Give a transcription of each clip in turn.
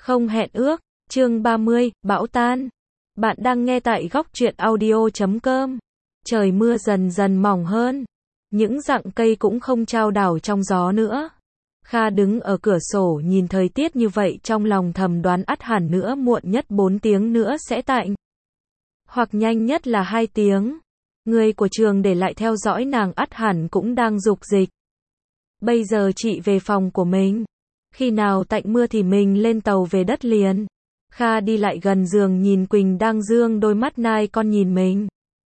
Không hẹn ước, chương 30, bão tan. Bạn đang nghe tại góc truyện audio.com. Trời mưa dần dần mỏng hơn. Những rặng cây cũng không chao đảo trong gió nữa. Kha đứng ở cửa sổ nhìn thời tiết như vậy trong lòng thầm đoán ắt hẳn nữa muộn nhất 4 tiếng nữa sẽ tạnh. Hoặc nhanh nhất là 2 tiếng. Người của trường để lại theo dõi nàng ắt hẳn cũng đang dục dịch. Bây giờ chị về phòng của mình. Khi nào tạnh mưa thì mình lên tàu về đất liền. Kha đi lại gần giường nhìn Quỳnh đang dương đôi mắt nai con nhìn mình.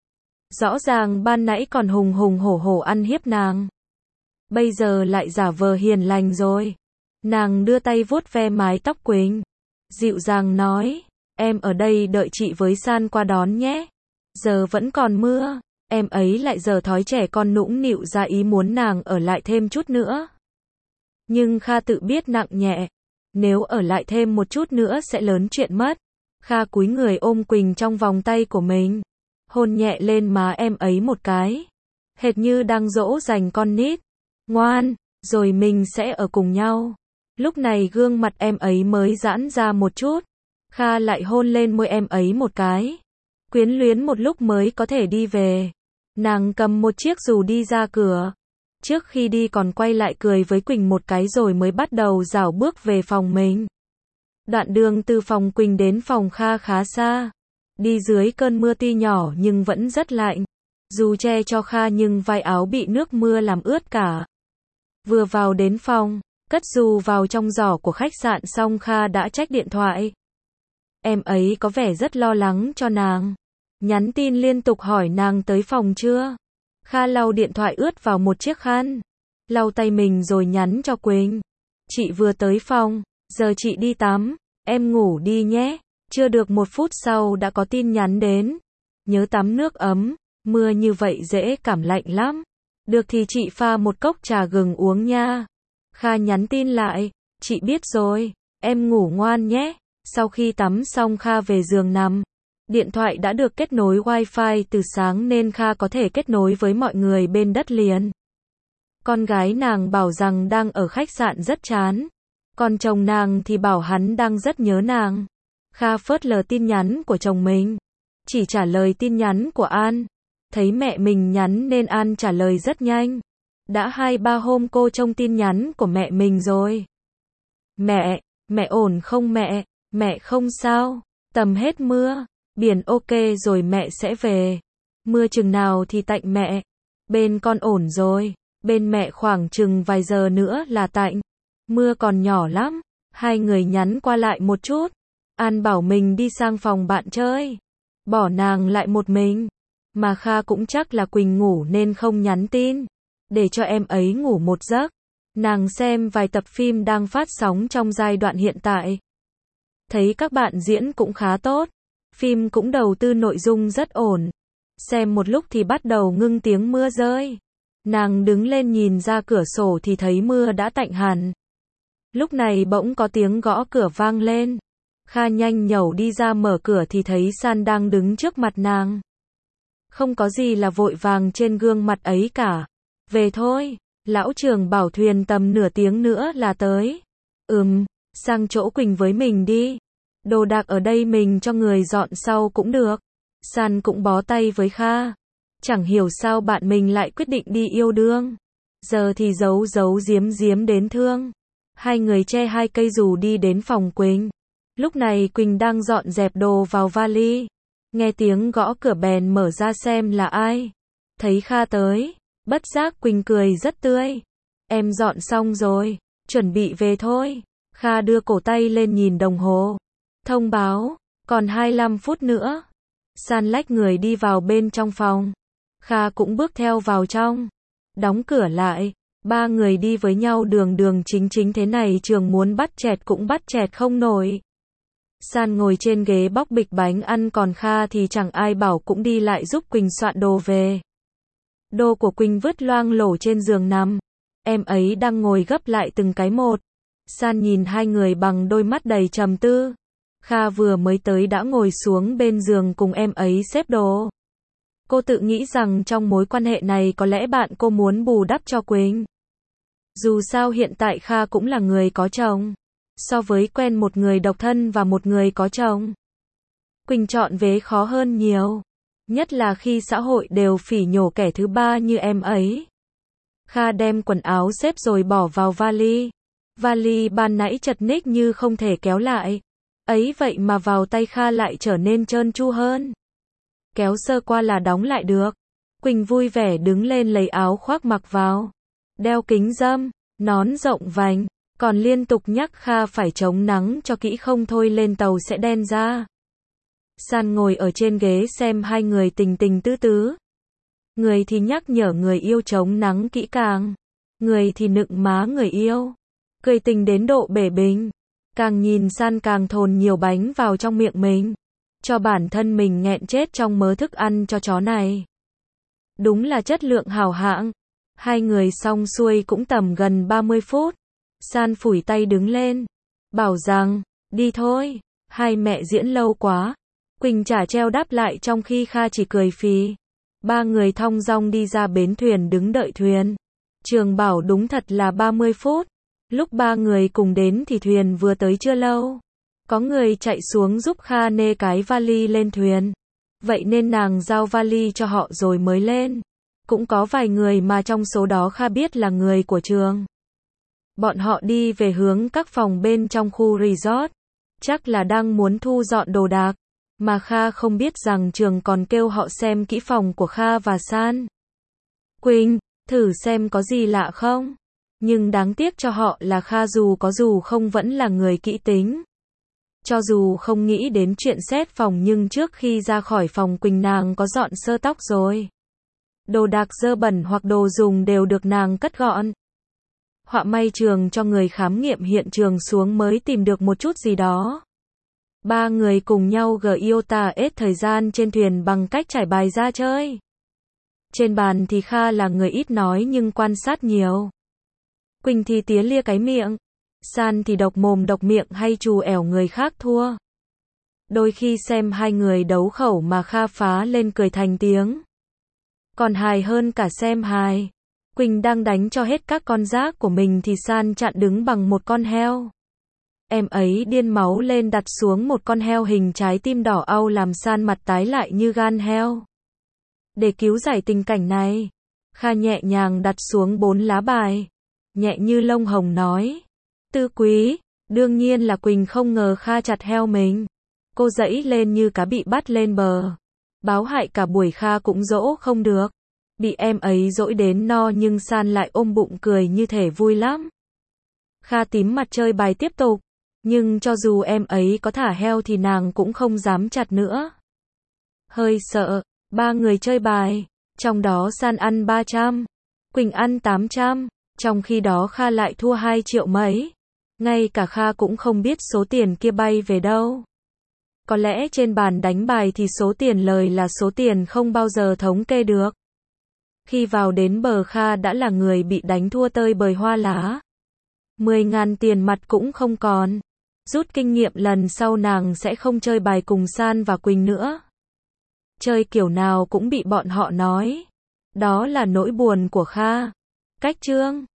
Rõ ràng ban nãy còn hùng hùng hổ hổ ăn hiếp nàng. Bây giờ lại giả vờ hiền lành rồi. Nàng đưa tay vuốt ve mái tóc Quỳnh. Dịu dàng nói, em ở đây đợi chị với San qua đón nhé. Giờ vẫn còn mưa. Em ấy lại giờ thói trẻ con nũng nịu ra ý muốn nàng ở lại thêm chút nữa. Nhưng Kha tự biết nặng nhẹ. Nếu ở lại thêm một chút nữa sẽ lớn chuyện mất. Kha cúi người ôm Quỳnh trong vòng tay của mình. Hôn nhẹ lên má em ấy một cái. Hệt như đang dỗ dành con nít. Ngoan, rồi mình sẽ ở cùng nhau. Lúc này gương mặt em ấy mới giãn ra một chút. Kha lại hôn lên môi em ấy một cái. Quyến luyến một lúc mới có thể đi về. Nàng cầm một chiếc dù đi ra cửa. Trước khi đi còn quay lại cười với Quỳnh một cái rồi mới bắt đầu rảo bước về phòng mình. Đoạn đường từ phòng Quỳnh đến phòng Kha khá xa. Đi dưới cơn mưa tuy nhỏ nhưng vẫn rất lạnh. Dù che cho Kha nhưng vai áo bị nước mưa làm ướt cả. Vừa vào đến phòng, cất dù vào trong giỏ của khách sạn xong Kha đã check điện thoại. Em ấy có vẻ rất lo lắng cho nàng. Nhắn tin liên tục hỏi nàng tới phòng chưa. Kha lau điện thoại ướt vào một chiếc khăn. Lau tay mình rồi nhắn cho Quỳnh. Chị vừa tới phòng, giờ chị đi tắm, em ngủ đi nhé. Chưa được 1 phút sau đã có tin nhắn đến. Nhớ tắm nước ấm, mưa như vậy dễ cảm lạnh lắm. Được thì chị pha một cốc trà gừng uống nha. Kha nhắn tin lại, chị biết rồi, em ngủ ngoan nhé. Sau khi tắm xong Kha về giường nằm. Điện thoại đã được kết nối Wi-Fi từ sáng nên Kha có thể kết nối với mọi người bên đất liền. Con gái nàng bảo rằng đang ở khách sạn rất chán. Còn chồng nàng thì bảo hắn đang rất nhớ nàng. Kha phớt lờ tin nhắn của chồng mình. Chỉ trả lời tin nhắn của An. Thấy mẹ mình nhắn nên An trả lời rất nhanh. Đã 2-3 hôm cô trông tin nhắn của mẹ mình rồi. Mẹ ổn không mẹ? Mẹ không sao. Tầm hết mưa. Biển ok rồi mẹ sẽ về. Mưa chừng nào thì tạnh mẹ. Bên con ổn rồi. Bên mẹ khoảng chừng vài giờ nữa là tạnh. Mưa còn nhỏ lắm. Hai người nhắn qua lại một chút. An bảo mình đi sang phòng bạn chơi. Bỏ nàng lại một mình. Mà Kha cũng chắc là Quỳnh ngủ nên không nhắn tin. Để cho em ấy ngủ một giấc. Nàng xem vài tập phim đang phát sóng trong giai đoạn hiện tại. Thấy các bạn diễn cũng khá tốt. Phim cũng đầu tư nội dung rất ổn. Xem một lúc thì bắt đầu ngưng tiếng mưa rơi. Nàng đứng lên nhìn ra cửa sổ thì thấy mưa đã tạnh hẳn. Lúc này bỗng có tiếng gõ cửa vang lên. Kha nhanh nhẩu đi ra mở cửa thì thấy San đang đứng trước mặt nàng. Không có gì là vội vàng trên gương mặt ấy cả. Về thôi, lão trưởng bảo thuyền tầm nửa tiếng nữa là tới. Sang chỗ Quỳnh với mình đi. Đồ đạc ở đây mình cho người dọn sau cũng được. San cũng bó tay với Kha. Chẳng hiểu sao bạn mình lại quyết định đi yêu đương. Giờ thì giấu giếm đến thương. Hai người che 2 cây dù đi đến phòng Quỳnh. Lúc này Quỳnh đang dọn dẹp đồ vào vali. Nghe tiếng gõ cửa bèn mở ra xem là ai. Thấy Kha tới. Bất giác Quỳnh cười rất tươi. Em dọn xong rồi. Chuẩn bị về thôi. Kha đưa cổ tay lên nhìn đồng hồ. Thông báo. Còn 25 phút nữa. San lách người đi vào bên trong phòng. Kha cũng bước theo vào trong. Đóng cửa lại. 3 người đi với nhau đường chính thế này trường muốn bắt chẹt cũng bắt chẹt không nổi. San ngồi trên ghế bóc bịch bánh ăn còn Kha thì chẳng ai bảo cũng đi lại giúp Quỳnh soạn đồ về. Đồ của Quỳnh vứt loang lổ trên giường nằm. Em ấy đang ngồi gấp lại từng cái một. San nhìn hai người bằng đôi mắt đầy trầm tư. Kha vừa mới tới đã ngồi xuống bên giường cùng em ấy xếp đồ. Cô tự nghĩ rằng trong mối quan hệ này có lẽ bạn cô muốn bù đắp cho Quỳnh. Dù sao hiện tại Kha cũng là người có chồng. So với quen một người độc thân và một người có chồng, Quỳnh chọn vế khó hơn nhiều. Nhất là khi xã hội đều phỉ nhổ kẻ thứ ba như em ấy. Kha đem quần áo xếp rồi bỏ vào vali. Vali ban nãy chật ních như không thể kéo lại. Ấy vậy mà vào tay Kha lại trở nên trơn tru hơn. Kéo sơ qua là đóng lại được. Quỳnh vui vẻ đứng lên lấy áo khoác mặc vào. Đeo kính râm, nón rộng vành. Còn liên tục nhắc Kha phải chống nắng cho kỹ không thôi lên tàu sẽ đen ra. San ngồi ở trên ghế xem hai người tình tình tứ tứ. Người thì nhắc nhở người yêu chống nắng kỹ càng. Người thì nựng má người yêu. Cười tình đến độ bể bình. Càng nhìn San càng thồn nhiều bánh vào trong miệng mình. Cho bản thân mình nghẹn chết trong mớ thức ăn cho chó này. Đúng là chất lượng hảo hạng. Hai người xong xuôi cũng tầm gần 30 phút. San phủi tay đứng lên. Bảo rằng, đi thôi. Hai mẹ diễn lâu quá. Quỳnh chả treo đáp lại trong khi Kha chỉ cười phì. Ba người thong dong đi ra bến thuyền đứng đợi thuyền. Trường bảo đúng thật là 30 phút. Lúc ba người cùng đến thì thuyền vừa tới chưa lâu. Có người chạy xuống giúp Kha nê cái vali lên thuyền. Vậy nên nàng giao vali cho họ rồi mới lên. Cũng có vài người mà trong số đó Kha biết là người của Trường. Bọn họ đi về hướng các phòng bên trong khu resort. Chắc là đang muốn thu dọn đồ đạc. Mà Kha không biết rằng Trường còn kêu họ xem kỹ phòng của Kha và San. Quỳnh, thử xem có gì lạ không? Nhưng đáng tiếc cho họ là Kha dù không vẫn là người kỹ tính. Cho dù không nghĩ đến chuyện xét phòng nhưng trước khi ra khỏi phòng Quỳnh nàng có dọn sơ tóc rồi. Đồ đạc dơ bẩn hoặc đồ dùng đều được nàng cất gọn. Họa may Trường cho người khám nghiệm hiện trường xuống mới tìm được một chút gì đó. Ba người cùng nhau Giota hết thời gian trên thuyền bằng cách trải bài ra chơi. Trên bàn thì Kha là người ít nói nhưng quan sát nhiều. Quỳnh thì tía lia cái miệng. San thì độc mồm độc miệng hay trù ẻo người khác thua. Đôi khi xem hai người đấu khẩu mà Kha phá lên cười thành tiếng. Còn hài hơn cả xem hài. Quỳnh đang đánh cho hết các con rác của mình thì San chặn đứng bằng một con heo. Em ấy điên máu lên đặt xuống một con heo hình trái tim đỏ au làm San mặt tái lại như gan heo. Để cứu giải tình cảnh này, Kha nhẹ nhàng đặt xuống 4 lá bài. Nhẹ như lông hồng nói. Tư quý, đương nhiên là Quỳnh không ngờ Kha chặt heo mình. Cô dãy lên như cá bị bắt lên bờ. Báo hại cả buổi Kha cũng dỗ không được. Bị em ấy dỗi đến no nhưng San lại ôm bụng cười như thể vui lắm. Kha tím mặt chơi bài tiếp tục. Nhưng cho dù em ấy có thả heo thì nàng cũng không dám chặt nữa. Hơi sợ, ba người chơi bài. Trong đó San ăn 300. Quỳnh ăn 800. Trong khi đó Kha lại thua 2 triệu mấy. Ngay cả Kha cũng không biết số tiền kia bay về đâu. Có lẽ trên bàn đánh bài thì số tiền lời là số tiền không bao giờ thống kê được. Khi vào đến bờ Kha đã là người bị đánh thua tơi bời hoa lá. 10.000 tiền mặt cũng không còn. Rút kinh nghiệm lần sau nàng sẽ không chơi bài cùng San và Quỳnh nữa. Chơi kiểu nào cũng bị bọn họ nói. Đó là nỗi buồn của Kha. Cách chương